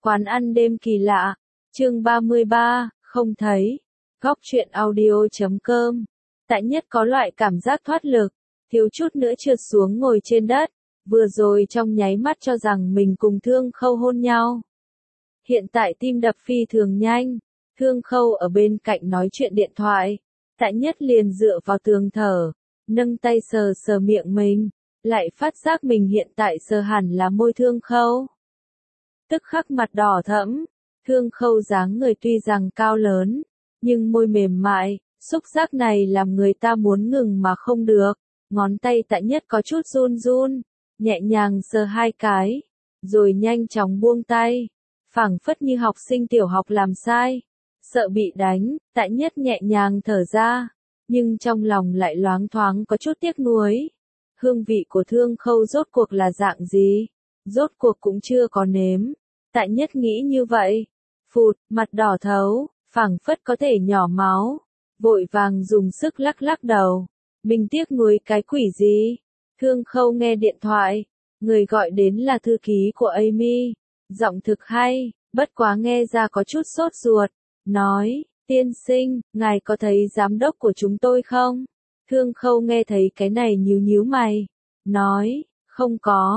Quán ăn đêm kỳ lạ, chương 33, không thấy. Góc truyện audio.com. Tại Nhất có loại cảm giác thoát lực, thiếu chút nữa trượt xuống ngồi trên đất, vừa rồi trong nháy mắt cho rằng mình cùng Thương Khâu hôn nhau. Hiện tại tim đập phi thường nhanh, Thương Khâu ở bên cạnh nói chuyện điện thoại, Tại Nhất liền dựa vào tường thở, nâng tay sờ sờ miệng mình, lại phát giác mình hiện tại sờ hẳn là môi Thương Khâu. Tức khắc mặt đỏ thẫm, Thương Khâu dáng người tuy rằng cao lớn, nhưng môi mềm mại, xúc giác này làm người ta muốn ngừng mà không được, ngón tay Tại Nhất có chút run run, nhẹ nhàng sờ hai cái, rồi nhanh chóng buông tay, phảng phất như học sinh tiểu học làm sai, sợ bị đánh, Tại Nhất nhẹ nhàng thở ra, nhưng trong lòng lại loáng thoáng có chút tiếc nuối. Hương vị của Thương Khâu rốt cuộc là dạng gì? Rốt cuộc cũng chưa có nếm. Tại Nhất nghĩ như vậy, phụt, mặt đỏ thấu, phảng phất có thể nhỏ máu, vội vàng dùng sức lắc lắc đầu. Mình tiếc nuối cái quỷ gì? Thương Khâu nghe điện thoại, người gọi đến là thư ký của Amy, giọng thực hay, bất quá nghe ra có chút sốt ruột, nói, tiên sinh, ngài có thấy giám đốc của chúng tôi không? Thương Khâu nghe thấy cái này nhíu nhíu mày, nói, không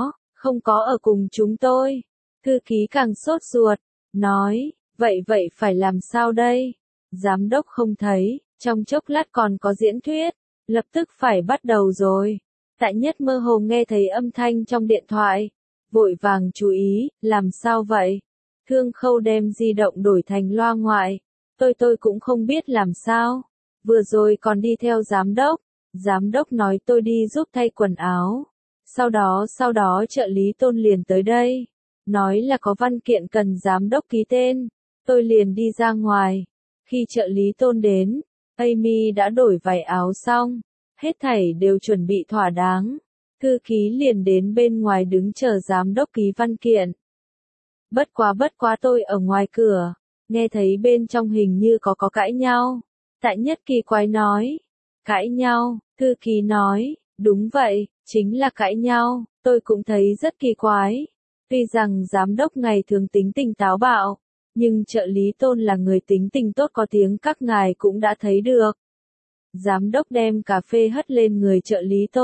có ở cùng chúng tôi. Thư ký càng sốt ruột, nói, vậy phải làm sao đây? Giám đốc không thấy, trong chốc lát còn có diễn thuyết, lập tức phải bắt đầu rồi. Tại Nhất mơ hồ nghe thấy âm thanh trong điện thoại, vội vàng chú ý, làm sao vậy? Thương Khâu đem di động đổi thành loa ngoại, tôi cũng không biết làm sao. Vừa rồi còn đi theo giám đốc nói tôi đi giúp thay quần áo. Sau đó trợ lý Tôn liền tới đây. Nói là có văn kiện cần giám đốc ký tên, tôi liền đi ra ngoài. Khi trợ lý Tôn đến, Amy đã đổi vải áo xong, hết thảy đều chuẩn bị thỏa đáng. Thư ký liền đến bên ngoài đứng chờ giám đốc ký văn kiện. Bất quá tôi ở ngoài cửa, nghe thấy bên trong hình như có cãi nhau. Tại Nhất kỳ quái nói, cãi nhau, thư ký nói, đúng vậy, chính là cãi nhau, tôi cũng thấy rất kỳ quái. Tuy rằng giám đốc ngày thường tính tình táo bạo, nhưng trợ lý Tôn là người tính tình tốt có tiếng các ngài cũng đã thấy được. Giám đốc đem cà phê hất lên người trợ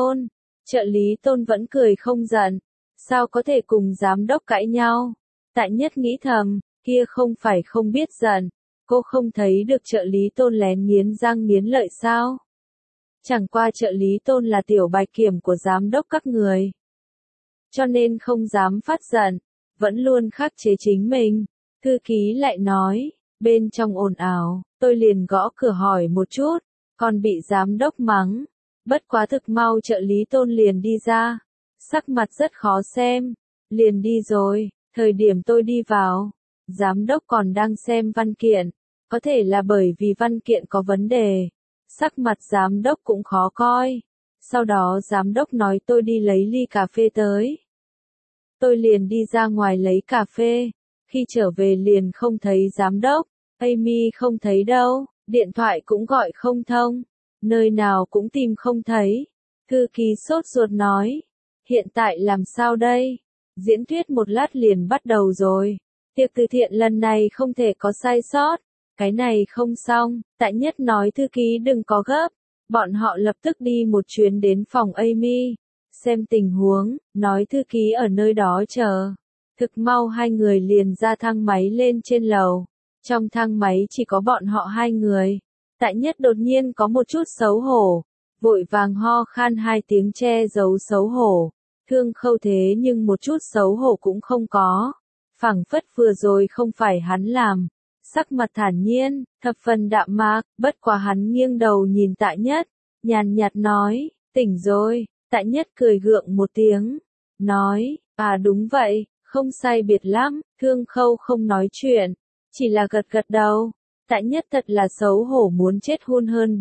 lý Tôn vẫn cười không giận, sao có thể cùng giám đốc cãi nhau. Tại Nhất nghĩ thầm, kia không phải không biết giận, cô không thấy được trợ lý Tôn lén nghiến răng nghiến lợi sao? Chẳng qua trợ lý Tôn là tiểu bạch kiểm của giám đốc các người, cho nên không dám phát giận, vẫn luôn khắc chế chính mình. Thư ký lại nói, bên trong ồn ào, tôi liền gõ cửa hỏi một chút, còn bị giám đốc mắng. Bất quá thực mau trợ lý Tôn liền đi ra, sắc mặt rất khó xem, liền đi rồi. Thời điểm tôi đi vào, giám đốc còn đang xem văn kiện, có thể là bởi vì văn kiện có vấn đề, sắc mặt giám đốc cũng khó coi. Sau đó giám đốc nói tôi đi lấy ly cà phê tới. Tôi liền đi ra ngoài lấy cà phê, khi trở về liền không thấy giám đốc, Amy không thấy đâu, điện thoại cũng gọi không thông, nơi nào cũng tìm không thấy. Thư ký sốt ruột nói, hiện tại làm sao đây? Diễn thuyết một lát liền bắt đầu rồi. Tiệc từ thiện lần này không thể có sai sót. Cái này không xong, Tại Nhất nói thư ký đừng có gấp. Bọn họ lập tức đi một chuyến đến phòng Amy. Xem tình huống, nói thư ký ở nơi đó chờ. Thực mau hai người liền ra thang máy lên trên lầu. Trong thang máy chỉ có bọn họ hai người. Tại Nhất đột nhiên có một chút xấu hổ. Vội vàng ho khan hai tiếng che giấu xấu hổ. Thương Khâu thế nhưng một chút xấu hổ cũng không có. Phảng phất vừa rồi không phải hắn làm. Sắc mặt thản nhiên, thập phần đạm mạc, bất quá hắn nghiêng đầu nhìn Tại Nhất, nhàn nhạt nói, tỉnh rồi. Tại Nhất cười gượng một tiếng, nói, đúng vậy, không sai biệt lắm. Thương Khâu không nói chuyện, chỉ là gật gật đầu. Tại Nhất thật là xấu hổ muốn chết hun hơn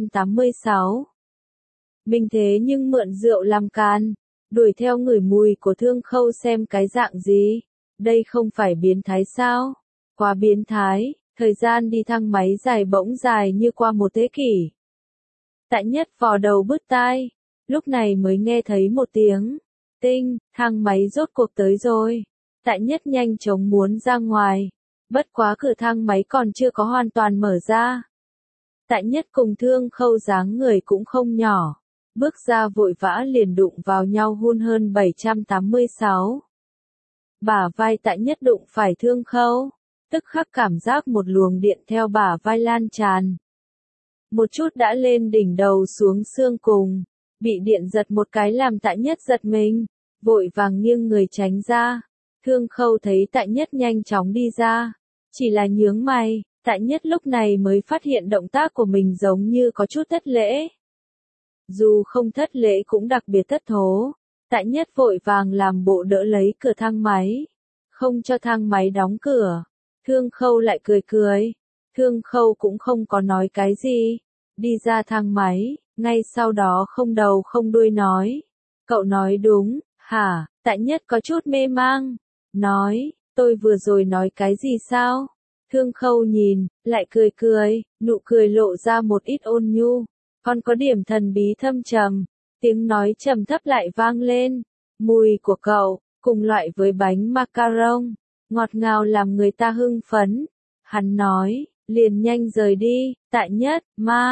786. Mình thế nhưng mượn rượu làm can, đuổi theo ngửi mùi của Thương Khâu xem cái dạng gì. Đây không phải biến thái sao? Quá biến thái, thời gian đi thang máy dài bỗng dài như qua một thế kỷ. Tại Nhất vò đầu bứt tai, lúc này mới nghe thấy một tiếng tinh, thang máy rốt cuộc tới rồi. Tại Nhất nhanh chóng muốn ra ngoài. Bất quá cửa thang máy còn chưa có hoàn toàn mở ra. Tại Nhất cùng Thương Khâu dáng người cũng không nhỏ. Bước ra vội vã liền đụng vào nhau hun hơn 786. Bả vai Tại Nhất đụng phải Thương Khâu. Tức khắc cảm giác một luồng điện theo bả vai lan tràn. Một chút đã lên đỉnh đầu xuống xương cùng. Bị điện giật một cái làm Tại Nhất giật mình. Vội vàng nghiêng người tránh ra. Thương Khâu thấy Tại Nhất nhanh chóng đi ra. Chỉ là nhướng mày. Tại Nhất lúc này mới phát hiện động tác của mình giống như có chút thất lễ. Dù không thất lễ cũng đặc biệt thất thố. Tại Nhất vội vàng làm bộ đỡ lấy cửa thang máy. Không cho thang máy đóng cửa. Thương Khâu lại cười cười. Thương Khâu cũng không có nói cái gì. Đi ra thang máy, ngay sau đó không đầu không đuôi nói. Cậu nói đúng, hả? Tại Nhất có chút mê mang. Nói, tôi vừa rồi nói cái gì sao? Thương Khâu nhìn, lại cười cười, nụ cười lộ ra một ít ôn nhu. Còn có điểm thần bí thâm trầm. Tiếng nói trầm thấp lại vang lên. Mùi của cậu, cùng loại với bánh macaron. Ngọt ngào làm người ta hưng phấn. Hắn nói, liền nhanh rời đi. Tại Nhất,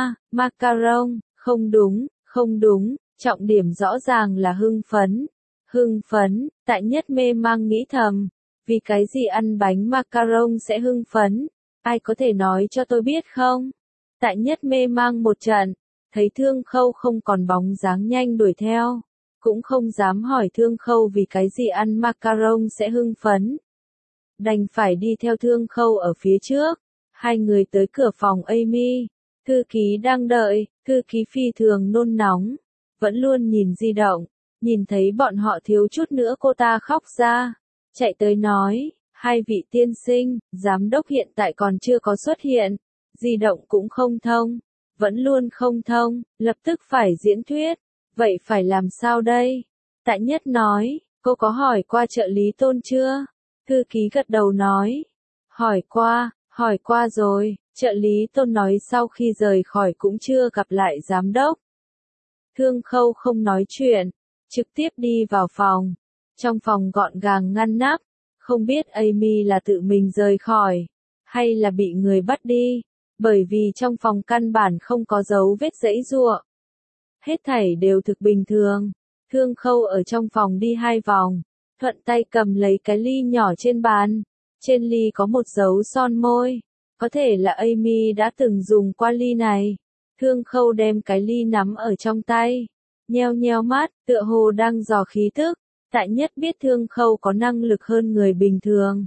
macaron, không đúng, không đúng. Trọng điểm rõ ràng là hưng phấn. Hưng phấn, Tại Nhất mê mang nghĩ thầm. Vì cái gì ăn bánh macaron sẽ hưng phấn? Ai có thể nói cho tôi biết không? Tại Nhất mê mang một trận. Thấy Thương Khâu không còn bóng dáng nhanh đuổi theo. Cũng không dám hỏi Thương Khâu vì cái gì ăn macaron sẽ hưng phấn. Đành phải đi theo Thương Khâu ở phía trước. Hai người tới cửa phòng Amy. Thư ký đang đợi, thư ký phi thường nôn nóng. Vẫn luôn nhìn di động. Nhìn thấy bọn họ thiếu chút nữa cô ta khóc ra. Chạy tới nói, hai vị tiên sinh, giám đốc hiện tại còn chưa có xuất hiện. Di động cũng không thông. Vẫn luôn không thông, lập tức phải diễn thuyết. Vậy phải làm sao đây? Tại Nhất nói, cô có hỏi qua trợ lý Tôn chưa? Thư ký gật đầu nói. Hỏi qua rồi, trợ lý Tôn nói sau khi rời khỏi cũng chưa gặp lại giám đốc. Thương Khâu không nói chuyện, trực tiếp đi vào phòng. Trong phòng gọn gàng ngăn nắp, không biết Amy là tự mình rời khỏi, hay là bị người bắt đi. Bởi vì trong phòng căn bản không có dấu vết giãy giụa. Hết thảy đều thực bình thường. Thương Khâu ở trong phòng đi 2 vòng. Thuận tay cầm lấy cái ly nhỏ trên bàn. Trên ly có một dấu son môi. Có thể là Amy đã từng dùng qua ly này. Thương Khâu đem cái ly nắm ở trong tay. Nheo nheo mắt, tựa hồ đang dò khí tức. Tại Nhất biết Thương Khâu có năng lực hơn người bình thường.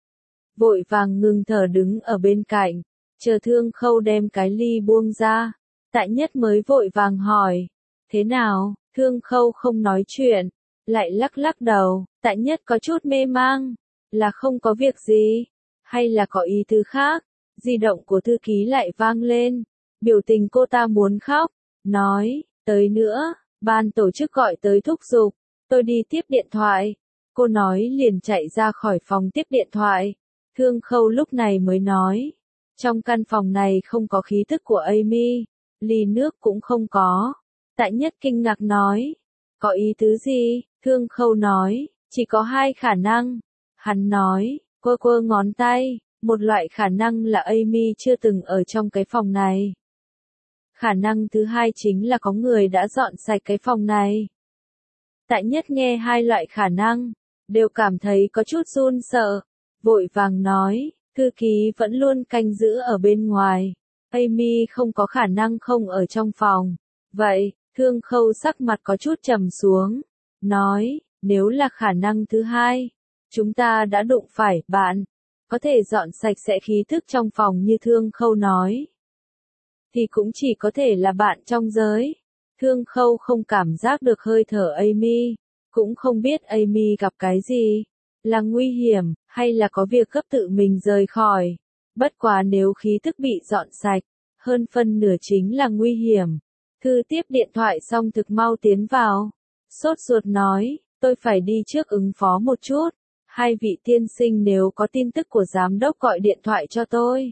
Vội vàng ngừng thở đứng ở bên cạnh. Chờ Thương Khâu đem cái ly buông ra. Tại Nhất mới vội vàng hỏi. Thế nào? Thương Khâu không nói chuyện. Lại lắc lắc đầu. Tại Nhất có chút mê mang. Là không có việc gì? Hay là có ý tứ khác? Di động của thư ký lại vang lên. Biểu tình cô ta muốn khóc. Nói, tới nữa. Ban tổ chức gọi tới thúc giục. Tôi đi tiếp điện thoại. Cô nói liền chạy ra khỏi phòng tiếp điện thoại. Thương Khâu lúc này mới nói. Trong căn phòng này không có khí tức của Amy. Ly nước cũng không có. Tại Nhất kinh ngạc nói. Có ý tứ gì? Thương Khâu nói. Chỉ có 2 khả năng. Hắn nói. Quơ ngón tay. Một loại khả năng là Amy chưa từng ở trong cái phòng này. Khả năng thứ hai chính là có người đã dọn sạch cái phòng này. Tại Nhất nghe 2 loại khả năng. Đều cảm thấy có chút run sợ. Vội vàng nói. Thư ký vẫn luôn canh giữ ở bên ngoài. Amy không có khả năng không ở trong phòng. Vậy, Thương Khâu sắc mặt có chút trầm xuống. Nói, nếu là khả năng thứ hai, chúng ta đã đụng phải bạn. Có thể dọn sạch sẽ khí thức trong phòng như Thương Khâu nói. Thì cũng chỉ có thể là bạn trong giới. Thương Khâu không cảm giác được hơi thở Amy. Cũng không biết Amy gặp cái gì. Là nguy hiểm, hay là có việc gấp tự mình rời khỏi. Bất quá nếu khí thức bị dọn sạch, hơn phân nửa chính là nguy hiểm. Thư tiếp điện thoại xong thực mau tiến vào. Sốt ruột nói, tôi phải đi trước ứng phó một chút. 2 vị tiên sinh nếu có tin tức của giám đốc gọi điện thoại cho tôi.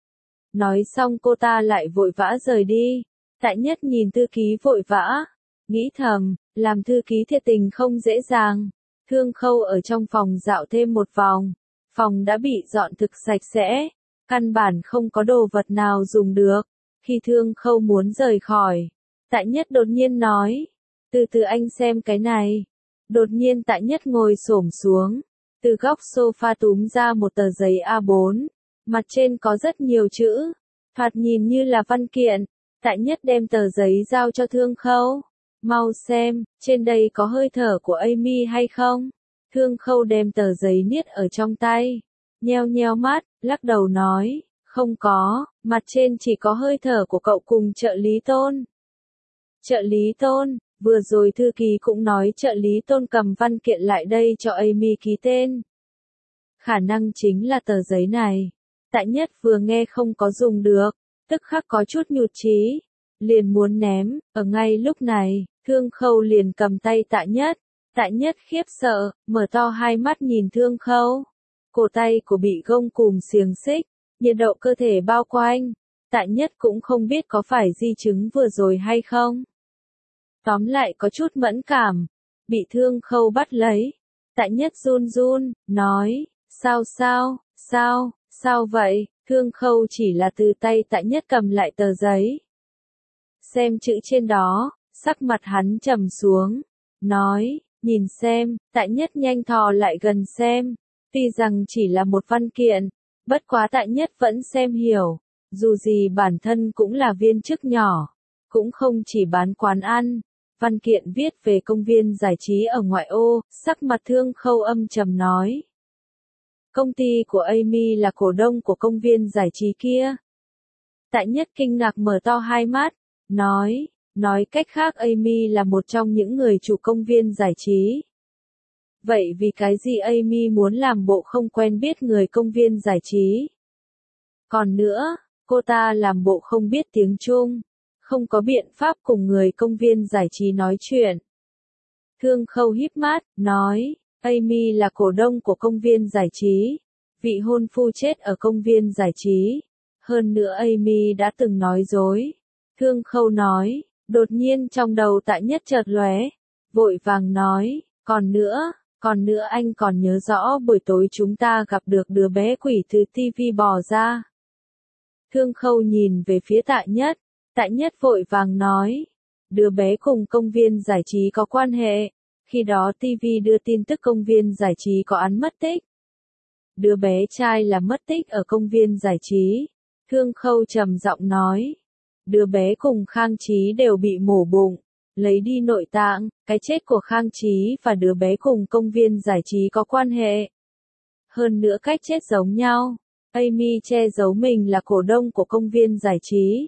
Nói xong cô ta lại vội vã rời đi. Tại Nhất nhìn thư ký vội vã. Nghĩ thầm, làm thư ký thiệt tình không dễ dàng. Thương Khâu ở trong phòng dạo thêm một vòng. Phòng đã bị dọn thực sạch sẽ. Căn bản không có đồ vật nào dùng được. Khi Thương Khâu muốn rời khỏi, Tại Nhất đột nhiên nói. Từ từ anh xem cái này. Đột nhiên Tại Nhất ngồi xổm xuống. Từ góc sofa túm ra một tờ giấy A4. Mặt trên có rất nhiều chữ. Thoạt nhìn như là văn kiện. Tại Nhất đem tờ giấy giao cho Thương Khâu. Mau xem, trên đây có hơi thở của Amy hay không? Thương Khâu đem tờ giấy niết ở trong tay. Nheo nheo mắt, lắc đầu nói, không có, mặt trên chỉ có hơi thở của cậu cùng trợ lý Tôn. Trợ lý Tôn, vừa rồi thư ký cũng nói trợ lý Tôn cầm văn kiện lại đây cho Amy ký tên. Khả năng chính là tờ giấy này. Tại Nhất vừa nghe không có dùng được, tức khắc có chút nhụt chí, liền muốn ném, ở ngay lúc này, Thương Khâu liền cầm tay Tại Nhất. Tại Nhất khiếp sợ, mở to hai mắt nhìn Thương Khâu. Cổ tay của bị gông cùm xiềng xích, nhiệt độ cơ thể bao quanh. Tại Nhất cũng không biết có phải di chứng vừa rồi hay không. Tóm lại có chút mẫn cảm, bị Thương Khâu bắt lấy. Tại Nhất run run, nói, sao vậy? Thương Khâu chỉ là từ tay Tại Nhất cầm lại tờ giấy. Xem chữ trên đó, sắc mặt hắn trầm xuống, nói, nhìn xem, Tại Nhất nhanh thò lại gần xem. Tuy rằng chỉ là một văn kiện, bất quá Tại Nhất vẫn xem hiểu, dù gì bản thân cũng là viên chức nhỏ, cũng không chỉ bán quán ăn. Văn kiện viết về công viên giải trí ở ngoại ô, sắc mặt Thương Khâu âm trầm nói. Công ty của Amy là cổ đông của công viên giải trí kia. Tại Nhất kinh ngạc mở to hai mắt, nói cách khác Amy là một trong những người chủ công viên giải trí. Vậy vì cái gì Amy muốn làm bộ không quen biết người công viên giải trí? Còn nữa, cô ta làm bộ không biết tiếng Trung, không có biện pháp cùng người công viên giải trí nói chuyện. Thương Khâu híp mắt, nói, Amy là cổ đông của công viên giải trí, vị hôn phu chết ở công viên giải trí. Hơn nữa Amy đã từng nói dối. Thương Khâu nói, đột nhiên trong đầu Tại Nhất chợt lóe, vội vàng nói, còn nữa anh còn nhớ rõ buổi tối chúng ta gặp được đứa bé quỷ từ TV bò ra. Thương Khâu nhìn về phía Tại Nhất vội vàng nói, đứa bé cùng công viên giải trí có quan hệ, khi đó TV đưa tin tức công viên giải trí có án mất tích. Đứa bé trai là mất tích ở công viên giải trí. Thương Khâu trầm giọng nói, đứa bé cùng Khang Chí đều bị mổ bụng, lấy đi nội tạng, cái chết của Khang Chí và đứa bé cùng công viên giải trí có quan hệ. Hơn nữa cách chết giống nhau, Amy che giấu mình là cổ đông của công viên giải trí.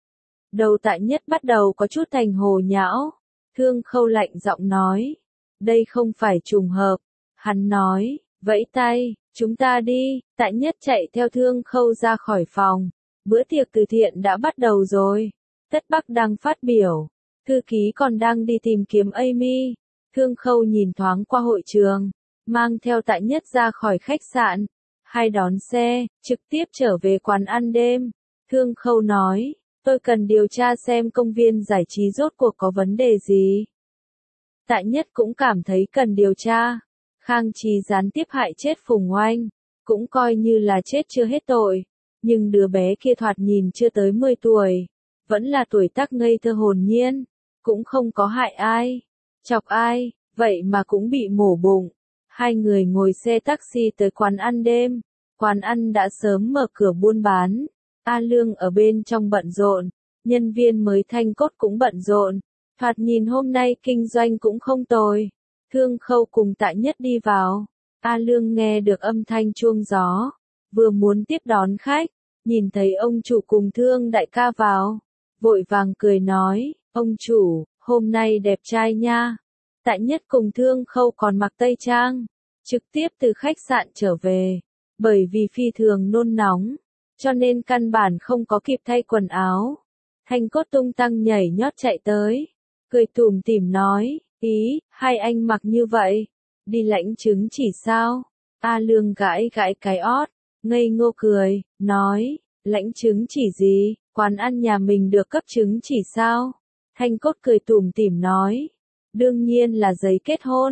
Đầu Tại Nhất bắt đầu có chút thành hồ nhão. Thương Khâu lạnh giọng nói, đây không phải trùng hợp. Hắn nói, vẫy tay, chúng ta đi. Tại Nhất chạy theo Thương Khâu ra khỏi phòng. Bữa tiệc từ thiện đã bắt đầu rồi. Tất Bắc đang phát biểu. Thư ký còn đang đi tìm kiếm Amy. Thương Khâu nhìn thoáng qua hội trường, mang theo Tại Nhất ra khỏi khách sạn. Hai đón xe, trực tiếp trở về quán ăn đêm. Thương Khâu nói, tôi cần điều tra xem công viên giải trí rốt cuộc có vấn đề gì. Tại Nhất cũng cảm thấy cần điều tra. Khang Chí gián tiếp hại chết Phùng Oanh, cũng coi như là chết chưa hết tội. Nhưng đứa bé kia thoạt nhìn chưa tới 10 tuổi, vẫn là tuổi tác ngây thơ hồn nhiên, cũng không có hại ai, chọc ai, vậy mà cũng bị mổ bụng. Hai người ngồi xe taxi tới quán ăn đêm. Quán ăn đã sớm mở cửa buôn bán. A Lương ở bên trong bận rộn, nhân viên mới Thanh Cốt cũng bận rộn. Thoạt nhìn hôm nay kinh doanh cũng không tồi. Thương Khâu cùng Tại Nhất đi vào. A Lương nghe được âm thanh chuông gió, vừa muốn tiếp đón khách, nhìn thấy ông chủ cùng Thương đại ca vào, vội vàng cười nói, ông chủ, hôm nay đẹp trai nha. Tại Nhất cùng Thương Khâu còn mặc tây trang, trực tiếp từ khách sạn trở về, bởi vì phi thường nôn nóng, cho nên căn bản không có kịp thay quần áo. Thanh Cốt tung tăng nhảy nhót chạy tới, cười tủm tỉm nói, ý, hai anh mặc như vậy, đi lãnh chứng chỉ sao? A Lương gãi gãi cái ót, ngây ngô cười, nói, lãnh chứng chỉ gì, quán ăn nhà mình được cấp chứng chỉ sao? Thanh Cốt cười tủm tỉm nói, đương nhiên là giấy kết hôn.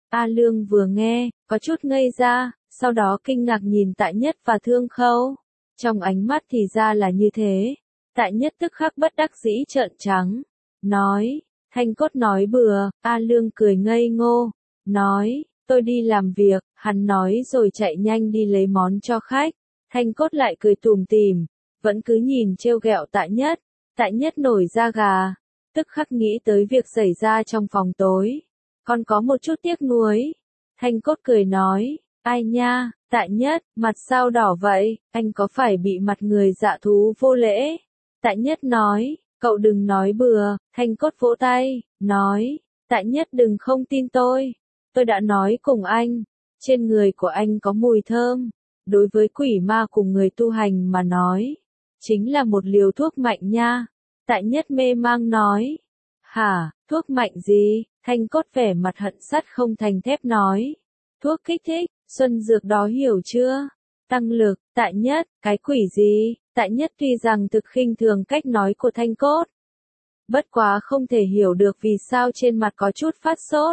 A Lương vừa nghe, có chút ngây ra, sau đó kinh ngạc nhìn Tạ Nhất và Thương Khâu. Trong ánh mắt thì ra là như thế. Tạ Nhất tức khắc bất đắc dĩ trợn trắng. Nói, Thanh Cốt nói bừa, A Lương cười ngây ngô. Nói, tôi đi làm việc, hắn nói rồi chạy nhanh đi lấy món cho khách. Thanh Cốt lại cười tủm tỉm, vẫn cứ nhìn trêu ghẹo Tạ Nhất. Tạ Nhất nổi da gà, tức khắc nghĩ tới việc xảy ra trong phòng tối. Còn có một chút tiếc nuối. Thanh Cốt cười nói, ai nha, Tạ Nhất, mặt sao đỏ vậy, anh có phải bị mặt người dạ thú vô lễ? Tạ Nhất nói, cậu đừng nói bừa. Thanh Cốt vỗ tay, nói, Tạ Nhất đừng không tin tôi đã nói cùng anh, trên người của anh có mùi thơm, đối với quỷ ma cùng người tu hành mà nói, chính là một liều thuốc mạnh nha. Tạ Nhất mê mang nói, hả, thuốc mạnh gì? Thanh Cốt vẻ mặt hận sắt không thành thép nói, thuốc kích thích, xuân dược đó hiểu chưa? Tăng lực. Tạ Nhất, cái quỷ gì? Tạ Nhất tuy rằng thực khinh thường cách nói của Thanh Cốt, bất quá không thể hiểu được vì sao trên mặt có chút phát sốt.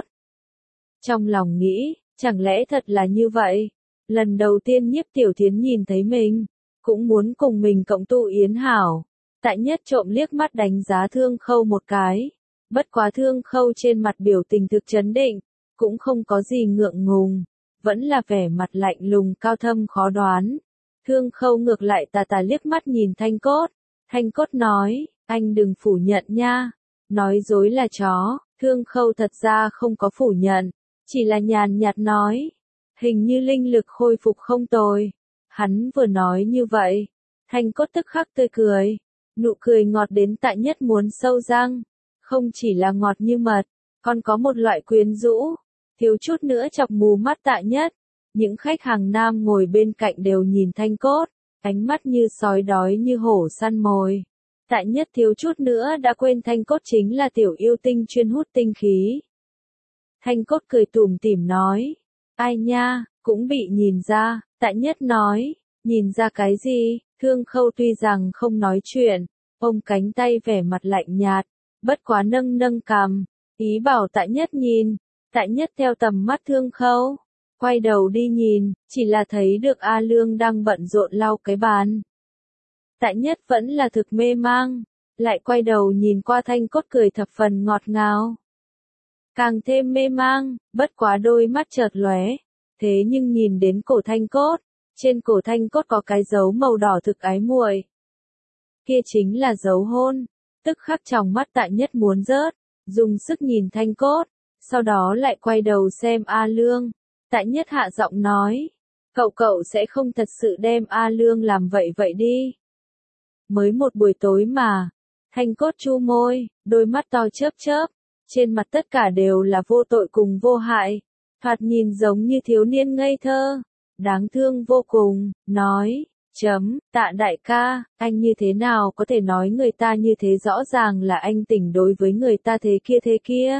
Trong lòng nghĩ, chẳng lẽ thật là như vậy? Lần đầu tiên Nhiếp Tiểu Thiến nhìn thấy mình, cũng muốn cùng mình cộng tu yến hảo. Tạ Nhất trộm liếc mắt đánh giá Thương Khâu một cái. Bất quá Thương Khâu trên mặt biểu tình thực trấn định, cũng không có gì ngượng ngùng, vẫn là vẻ mặt lạnh lùng cao thâm khó đoán. Thương Khâu ngược lại tà tà liếc mắt nhìn Thanh Cốt. Thanh Cốt nói, anh đừng phủ nhận nha. Nói dối là chó. Thương Khâu thật ra không có phủ nhận, chỉ là nhàn nhạt nói, hình như linh lực khôi phục không tồi. Hắn vừa nói như vậy, Thanh Cốt tức khắc tươi cười, nụ cười ngọt đến Tạ Nhất muốn sâu răng, không chỉ là ngọt như mật, còn có một loại quyến rũ, thiếu chút nữa chọc mù mắt Tạ Nhất. Những khách hàng nam ngồi bên cạnh đều nhìn Thanh Cốt, ánh mắt như sói đói như hổ săn mồi. Tạ Nhất thiếu chút nữa đã quên Thanh Cốt chính là tiểu yêu tinh chuyên hút tinh khí. Thanh Cốt cười tủm tỉm nói, ai nha, cũng bị nhìn ra. Tạ Nhất nói, nhìn ra cái gì? Thương Khâu tuy rằng không nói chuyện, ôm cánh tay vẻ mặt lạnh nhạt, bất quá nâng nâng cằm, ý bảo Tạ Nhất nhìn. Tạ Nhất theo tầm mắt Thương Khâu, quay đầu đi nhìn, chỉ là thấy được A Lương đang bận rộn lau cái bàn. Tạ Nhất vẫn là thực mê mang, lại quay đầu nhìn qua Thanh Cốt cười thập phần ngọt ngào. Càng thêm mê mang, bất quá đôi mắt chợt lóe, thế nhưng nhìn đến cổ Thanh Cốt, trên cổ Thanh Cốt có cái dấu màu đỏ thực ái muội. Kia chính là dấu hôn, tức khắc trong mắt Tạ Nhất muốn rớt, dùng sức nhìn Thanh Cốt, sau đó lại quay đầu xem A Lương. Tạ Nhất hạ giọng nói, cậu sẽ không thật sự đem A Lương làm vậy vậy đi. Mới một buổi tối mà. Thanh Cốt chu môi, đôi mắt to chớp chớp, trên mặt tất cả đều là vô tội cùng vô hại, thoạt nhìn giống như thiếu niên ngây thơ, đáng thương vô cùng, nói, Tạ đại ca, anh như thế nào có thể nói người ta như thế, rõ ràng là anh tỉnh đối với người ta thế kia.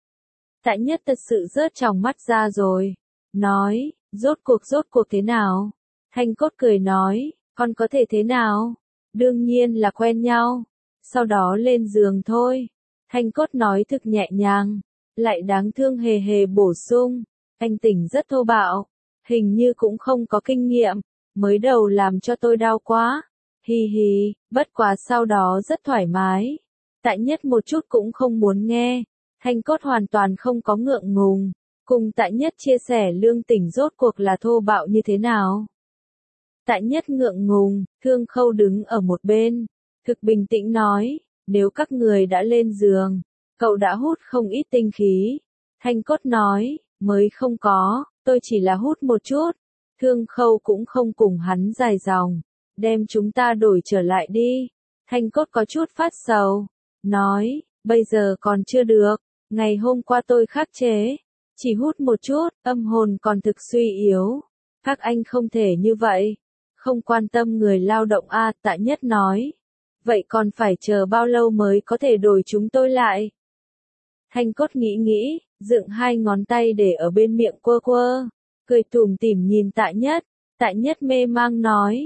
Tạ Nhất thật sự rớt trong mắt ra rồi, nói, rốt cuộc thế nào? Thanh Cốt cười nói, con có thể thế nào? Đương nhiên là quen nhau, sau đó lên giường thôi. Thanh Cốt nói thực nhẹ nhàng, lại đáng thương hề hề bổ sung, anh tỉnh rất thô bạo, hình như cũng không có kinh nghiệm, mới đầu làm cho tôi đau quá. Hi hi, bất quá sau đó rất thoải mái. Tạ Nhất một chút cũng không muốn nghe. Thanh Cốt hoàn toàn không có ngượng ngùng, cùng Tạ Nhất chia sẻ Lương Tỉnh rốt cuộc là thô bạo như thế nào. Tạ Nhất ngượng ngùng, Thương Khâu đứng ở một bên, thực bình tĩnh nói, nếu các người đã lên giường, cậu đã hút không ít tinh khí. Thanh Cốt nói, mới không có, tôi chỉ là hút một chút. Thương Khâu cũng không cùng hắn dài dòng, đem chúng ta đổi trở lại đi. Thanh Cốt có chút phát sầu, nói, bây giờ còn chưa được, ngày hôm qua tôi khắc chế, chỉ hút một chút, âm hồn còn thực suy yếu. Các anh không thể như vậy, không quan tâm người lao động a. Tạ Nhất nói, vậy còn phải chờ bao lâu mới có thể đổi chúng tôi lại? Thanh Cốt nghĩ, dựng hai ngón tay để ở bên miệng quơ quơ, cười tủm tỉm nhìn Tạ Nhất. Tạ Nhất mê mang nói,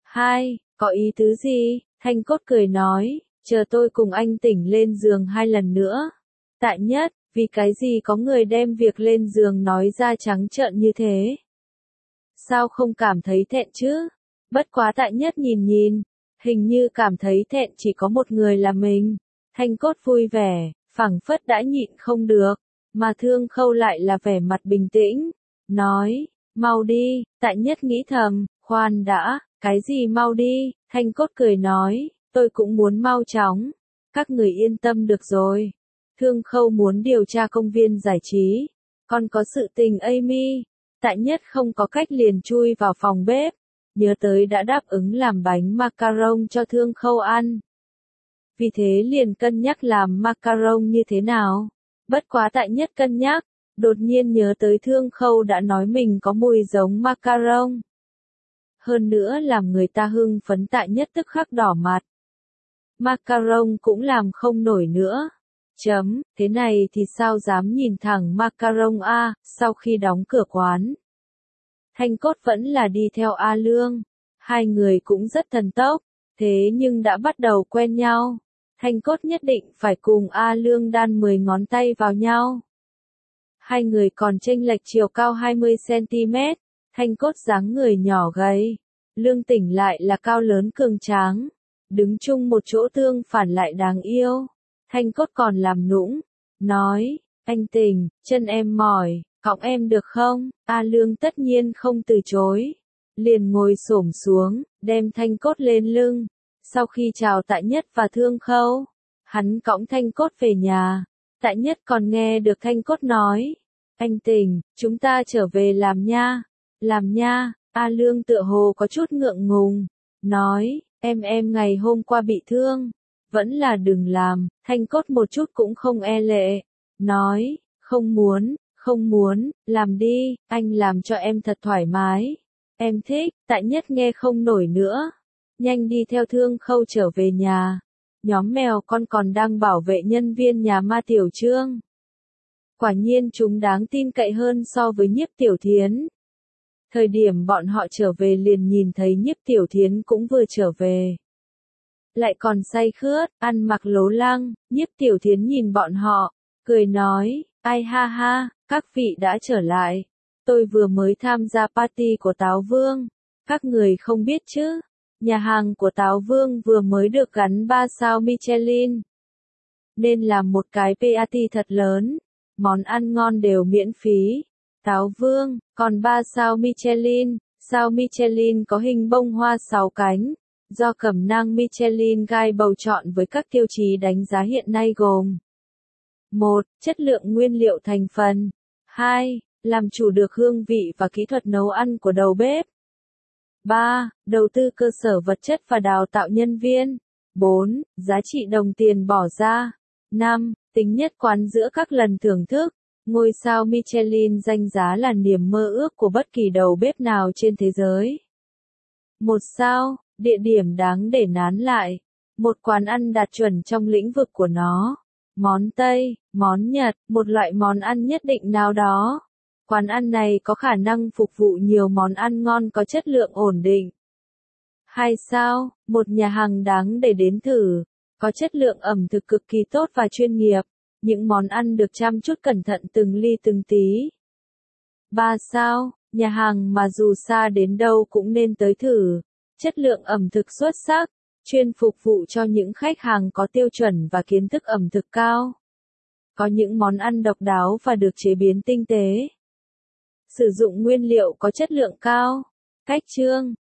có ý tứ gì? Thanh Cốt cười nói, chờ tôi cùng anh tỉnh lên giường 2 lần nữa. Tạ Nhất, Vì cái gì có người đem việc lên giường nói ra trắng trợn như thế? Sao không cảm thấy thẹn chứ? Bất quá Tại Nhất nhìn nhìn, hình như cảm thấy thẹn chỉ có một người là mình. Thanh Cốt vui vẻ, phảng phất đã nhịn không được, mà Thương Khâu lại là vẻ mặt bình tĩnh, nói, mau đi. Tại Nhất nghĩ thầm, khoan đã, cái gì mau đi? Thanh Cốt cười nói, tôi cũng muốn mau chóng. Các người yên tâm được rồi. Thương Khâu muốn điều tra công viên giải trí, còn có sự tình Amy. Tại Nhất không có cách liền chui vào phòng bếp, nhớ tới đã đáp ứng làm bánh macaron cho Thương Khâu ăn. Vì thế liền cân nhắc làm macaron như thế nào. Bất quá Tại Nhất cân nhắc, đột nhiên nhớ tới Thương Khâu đã nói mình có mùi giống macaron. Hơn nữa làm người ta hưng phấn, Tại Nhất tức khắc đỏ mặt. Macaron cũng làm không nổi nữa. Thế này thì sao dám nhìn thẳng macaron a? Sau khi đóng cửa quán, Thanh Cốt vẫn là đi theo A Lương. Hai người cũng rất thần tốc, thế nhưng đã bắt đầu quen nhau. Thanh Cốt nhất định phải cùng A Lương đan 10 ngón tay vào nhau. Hai người còn chênh lệch chiều cao 20cm, Thanh Cốt dáng người nhỏ gầy, Lương Tỉnh lại là cao lớn cường tráng. Đứng chung một chỗ tương phản lại đáng yêu. Thanh Cốt còn làm nũng, nói, anh Tình, chân em mỏi, cõng em được không? A Lương tất nhiên không từ chối. Liền ngồi xổm xuống, đem Thanh Cốt lên lưng. Sau khi chào Tại Nhất và Thương Khâu, hắn cõng Thanh Cốt về nhà. Tại Nhất còn nghe được Thanh Cốt nói, anh Tình, chúng ta trở về làm nha. Làm nha. A Lương tựa hồ có chút ngượng ngùng, nói, em ngày hôm qua bị thương, vẫn là đừng làm. Thanh Cốt một chút cũng không e lệ, nói, không muốn, làm đi, anh làm cho em thật thoải mái. Em thích. Tại Nhất nghe không nổi nữa, nhanh đi theo Thương Khâu trở về nhà. Nhóm mèo con còn đang bảo vệ nhân viên nhà Ma Tiểu Trương. Quả nhiên chúng đáng tin cậy hơn so với Nhiếp Tiểu Thiến. Thời điểm bọn họ trở về liền nhìn thấy Nhiếp Tiểu Thiến cũng vừa trở về. Lại còn say khướt, ăn mặc lố lăng. Nhiếp Tiểu Thiến nhìn bọn họ, cười nói, ai ha ha, các vị đã trở lại. Tôi vừa mới tham gia party của Táo Vương. Các người không biết chứ, nhà hàng của Táo Vương vừa mới được gắn 3 sao Michelin. Nên làm một cái party thật lớn, món ăn ngon đều miễn phí. Táo Vương, còn 3 sao Michelin. Sao Michelin có hình bông hoa 6 cánh, do cẩm nang Michelin Guide bầu chọn với các tiêu chí đánh giá hiện nay gồm: 1. Chất lượng nguyên liệu thành phần. 2. Làm chủ được hương vị và kỹ thuật nấu ăn của đầu bếp. 3. Đầu tư cơ sở vật chất và đào tạo nhân viên. 4. Giá trị đồng tiền bỏ ra. 5. Tính nhất quán giữa các lần thưởng thức. Ngôi sao Michelin danh giá là niềm mơ ước của bất kỳ đầu bếp nào trên thế giới. 1 sao, địa điểm đáng để nán lại. Một quán ăn đạt chuẩn trong lĩnh vực của nó. Món Tây, món Nhật, một loại món ăn nhất định nào đó. Quán ăn này có khả năng phục vụ nhiều món ăn ngon có chất lượng ổn định. 2 sao, một nhà hàng đáng để đến thử. Có chất lượng ẩm thực cực kỳ tốt và chuyên nghiệp. Những món ăn được chăm chút cẩn thận từng ly từng tí. 3 sao, nhà hàng mà dù xa đến đâu cũng nên tới thử. Chất lượng ẩm thực xuất sắc, chuyên phục vụ cho những khách hàng có tiêu chuẩn và kiến thức ẩm thực cao. Có những món ăn độc đáo và được chế biến tinh tế. Sử dụng nguyên liệu có chất lượng cao. Cách trương,